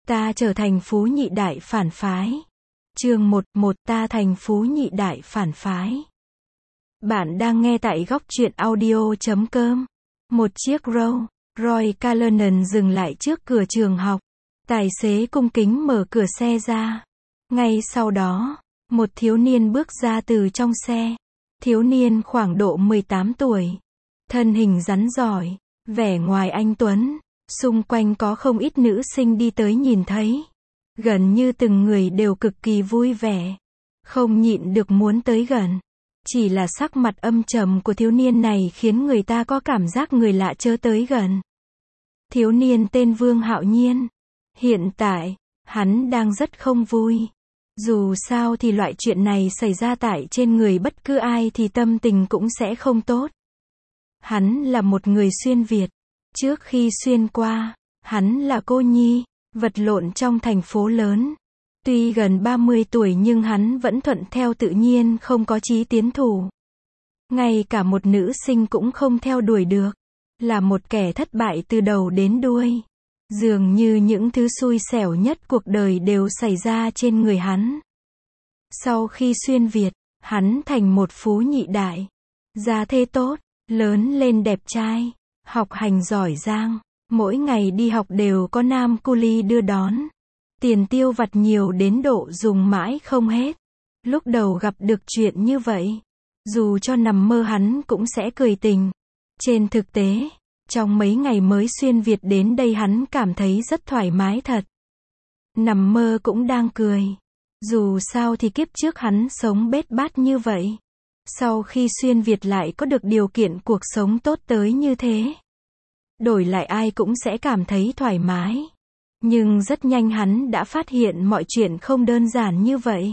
Ta trở thành phú nhị đại phản phái. Chương 1, ta thành phú nhị đại phản phái. Bạn đang nghe tại góc truyện audio.com. Một chiếc Rolls Royce Cullinan dừng lại trước cửa trường học. Tài xế cung kính mở cửa xe ra. Ngay sau đó, một thiếu niên bước ra từ trong xe. Thiếu niên khoảng độ 18 tuổi. Thân hình rắn rỏi, vẻ ngoài anh tuấn. Xung quanh có không ít nữ sinh đi tới nhìn thấy. Gần như từng người đều cực kỳ vui vẻ. Không nhịn được muốn tới gần. Chỉ là sắc mặt âm trầm của thiếu niên này khiến người ta có cảm giác người lạ chớ tới gần. Thiếu niên tên Vương Hạo Nhiên. Hiện tại, hắn đang rất không vui. Dù sao thì loại chuyện này xảy ra tại trên người bất cứ ai thì tâm tình cũng sẽ không tốt. Hắn là một người xuyên Việt. Trước khi xuyên qua, hắn là cô nhi, vật lộn trong thành phố lớn. Tuy gần 30 tuổi nhưng hắn vẫn thuận theo tự nhiên không có chí tiến thủ. Ngay cả một nữ sinh cũng không theo đuổi được. Là một kẻ thất bại từ đầu đến đuôi. Dường như những thứ xui xẻo nhất cuộc đời đều xảy ra trên người hắn. Sau khi xuyên Việt, hắn thành một phú nhị đại. Gia thế tốt, lớn lên đẹp trai, học hành giỏi giang. Mỗi ngày đi học đều có nam cu li đưa đón. Tiền tiêu vặt nhiều đến độ dùng mãi không hết. Lúc đầu gặp được chuyện như vậy, dù cho nằm mơ hắn cũng sẽ cười tình. Trên thực tế, trong mấy ngày mới xuyên Việt đến đây hắn cảm thấy rất thoải mái thật. Nằm mơ cũng đang cười. Dù sao thì kiếp trước hắn sống bết bát như vậy. Sau khi xuyên Việt lại có được điều kiện cuộc sống tốt tới như thế. Đổi lại ai cũng sẽ cảm thấy thoải mái. Nhưng rất nhanh hắn đã phát hiện mọi chuyện không đơn giản như vậy.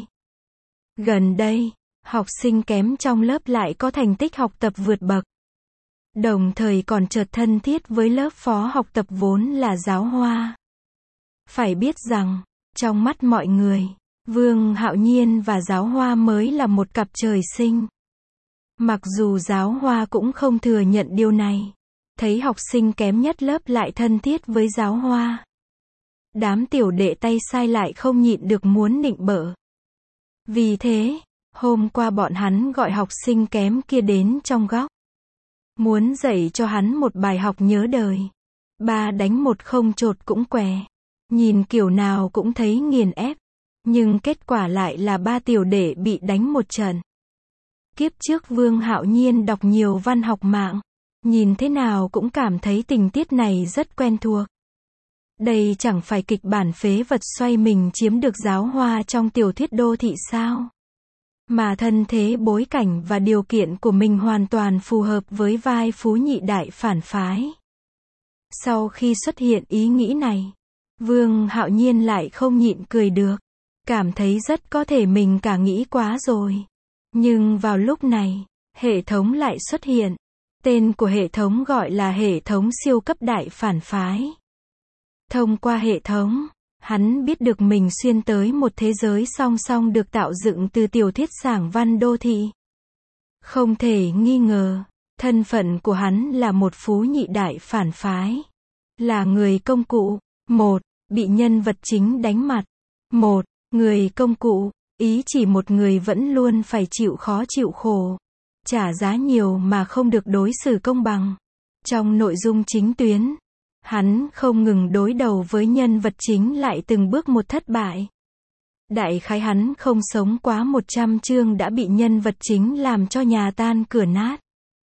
Gần đây, học sinh kém trong lớp lại có thành tích học tập vượt bậc. Đồng thời còn chợt thân thiết với lớp phó học tập vốn là Giáo Hoa. Phải biết rằng, trong mắt mọi người, Vương Hạo Nhiên và Giáo Hoa mới là một cặp trời sinh. Mặc dù Giáo Hoa cũng không thừa nhận điều này. Thấy học sinh kém nhất lớp lại thân thiết với Giáo Hoa. Đám tiểu đệ tay sai lại không nhịn được muốn nịnh bợ. Vì thế, hôm qua bọn hắn gọi học sinh kém kia đến trong góc. Muốn dạy cho hắn một bài học nhớ đời. 3 đánh 1 không chột cũng què. Nhìn kiểu nào cũng thấy nghiền ép. Nhưng kết quả lại là 3 tiểu đệ bị đánh một trận. Kiếp trước Vương Hạo Nhiên đọc nhiều văn học mạng. Nhìn thế nào cũng cảm thấy tình tiết này rất quen thuộc. Đây chẳng phải kịch bản phế vật xoay mình chiếm được Giáo Hoa trong tiểu thuyết đô thị sao? Mà thân thế bối cảnh và điều kiện của mình hoàn toàn phù hợp với vai phú nhị đại phản phái. Sau khi xuất hiện ý nghĩ này, Vương Hạo Nhiên lại không nhịn cười được. Cảm thấy rất có thể mình cả nghĩ quá rồi. Nhưng vào lúc này, hệ thống lại xuất hiện. Tên của hệ thống gọi là hệ thống siêu cấp đại phản phái. Thông qua hệ thống, hắn biết được mình xuyên tới một thế giới song song được tạo dựng từ tiểu thuyết giảng văn đô thị. Không thể nghi ngờ, thân phận của hắn là một phú nhị đại phản phái. Là người công cụ. 1. Bị nhân vật chính đánh mặt. 1. Người công cụ, ý chỉ một người vẫn luôn phải chịu khó chịu khổ. Trả giá nhiều mà không được đối xử công bằng. Trong nội dung chính tuyến, hắn không ngừng đối đầu với nhân vật chính lại từng bước một thất bại. Đại khái hắn không sống quá 100 chương đã bị nhân vật chính làm cho nhà tan cửa nát.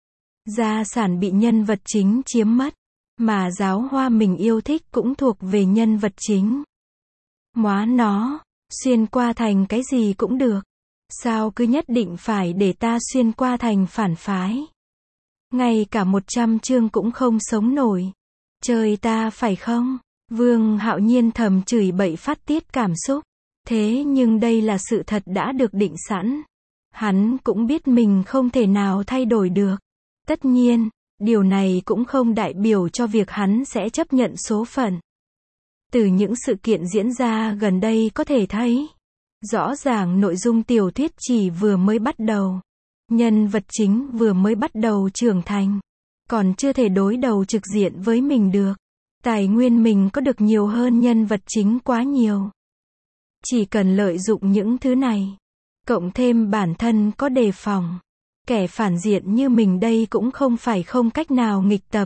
Gia sản bị nhân vật chính chiếm mất. Mà Giáo Hoa mình yêu thích cũng thuộc về nhân vật chính. Móa nó, xuyên qua thành cái gì cũng được. Sao cứ nhất định phải để ta xuyên qua thành phản phái? Ngay cả 100 chương cũng không sống nổi. Chơi ta phải không? Vương Hạo Nhiên thầm chửi bậy phát tiết cảm xúc. Thế nhưng đây là sự thật đã được định sẵn. Hắn cũng biết mình không thể nào thay đổi được. Tất nhiên, điều này cũng không đại biểu cho việc hắn sẽ chấp nhận số phận. Từ những sự kiện diễn ra gần đây có thể thấy. Rõ ràng nội dung tiểu thuyết chỉ vừa mới bắt đầu. Nhân vật chính vừa mới bắt đầu trưởng thành. Còn chưa thể đối đầu trực diện với mình được. Tài nguyên mình có được nhiều hơn nhân vật chính quá nhiều. Chỉ cần lợi dụng những thứ này, cộng thêm bản thân có đề phòng, kẻ phản diện như mình đây cũng không phải không cách nào nghịch tập.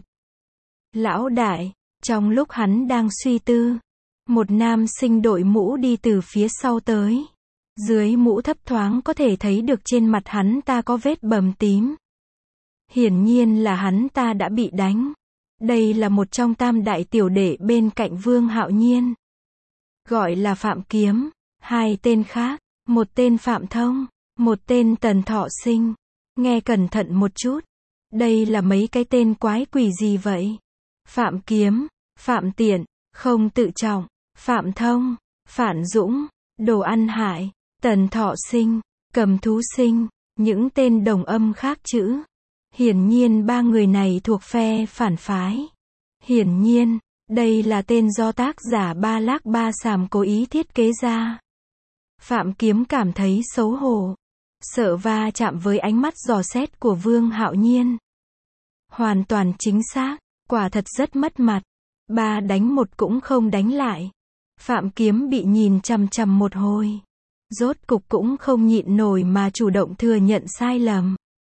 Lão đại, trong lúc hắn đang suy tư, một nam sinh đội mũ đi từ phía sau tới. Dưới mũ thấp thoáng có thể thấy được trên mặt hắn ta có vết bầm tím. Hiển nhiên là hắn ta đã bị đánh. Đây là một trong tam đại tiểu đệ bên cạnh Vương Hạo Nhiên. Gọi là Phạm Kiếm. Hai tên khác, một tên Phạm Thông, một tên Tần Thọ Sinh. Nghe cẩn thận một chút. Đây là mấy cái tên quái quỷ gì vậy? Phạm Kiếm, Phạm Tiện, không tự trọng, Phạm Thông, Phản Dũng, đồ ăn hại, Tần Thọ Sinh, cầm thú sinh, những tên đồng âm khác chữ. Hiển nhiên ba người này thuộc phe phản phái. Hiển nhiên, đây là tên do tác giả Ba Lác Ba Sàm cố ý thiết kế ra. Phạm Kiếm cảm thấy xấu hổ, sợ va chạm với ánh mắt dò xét của Vương Hạo Nhiên. Hoàn toàn chính xác, quả thật rất mất mặt. 3 đánh 1 cũng không đánh lại. Phạm Kiếm bị nhìn chằm chằm một hồi. Rốt cục cũng không nhịn nổi mà chủ động thừa nhận sai lầm.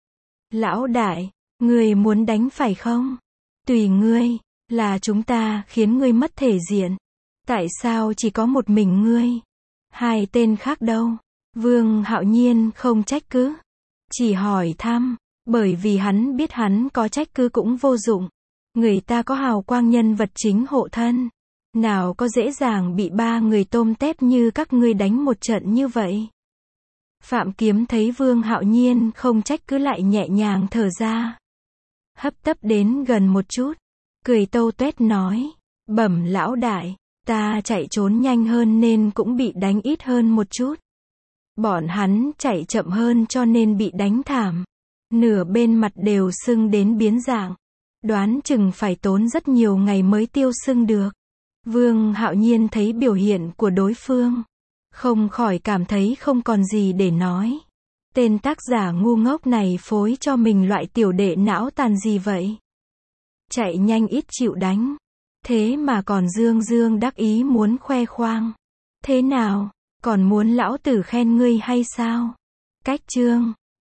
Lão đại, ngươi muốn đánh phải không? Tùy ngươi, là chúng ta khiến ngươi mất thể diện. Tại sao chỉ có một mình ngươi? Hai tên khác đâu? Vương Hạo Nhiên không trách cứ, chỉ hỏi thăm, bởi vì hắn biết hắn có trách cứ cũng vô dụng. Người ta có hào quang nhân vật chính hộ thân, nào có dễ dàng bị 3 người tôm tép như các ngươi đánh một trận như vậy. Phạm Kiếm thấy Vương Hạo Nhiên không trách cứ lại nhẹ nhàng thở ra. Hấp tấp đến gần một chút, cười tâu tuét nói, bẩm lão đại, ta chạy trốn nhanh hơn nên cũng bị đánh ít hơn một chút. Bọn hắn chạy chậm hơn cho nên bị đánh thảm. Nửa bên mặt đều sưng đến biến dạng. Đoán chừng phải tốn rất nhiều ngày mới tiêu sưng được. Vương Hạo Nhiên thấy biểu hiện của đối phương, không khỏi cảm thấy không còn gì để nói. Tên tác giả ngu ngốc này phối cho mình loại tiểu đệ não tàn gì vậy? Chạy nhanh ít chịu đánh. Thế mà còn dương dương đắc ý muốn khoe khoang. Thế nào, còn muốn lão tử khen ngươi hay sao? Cách chương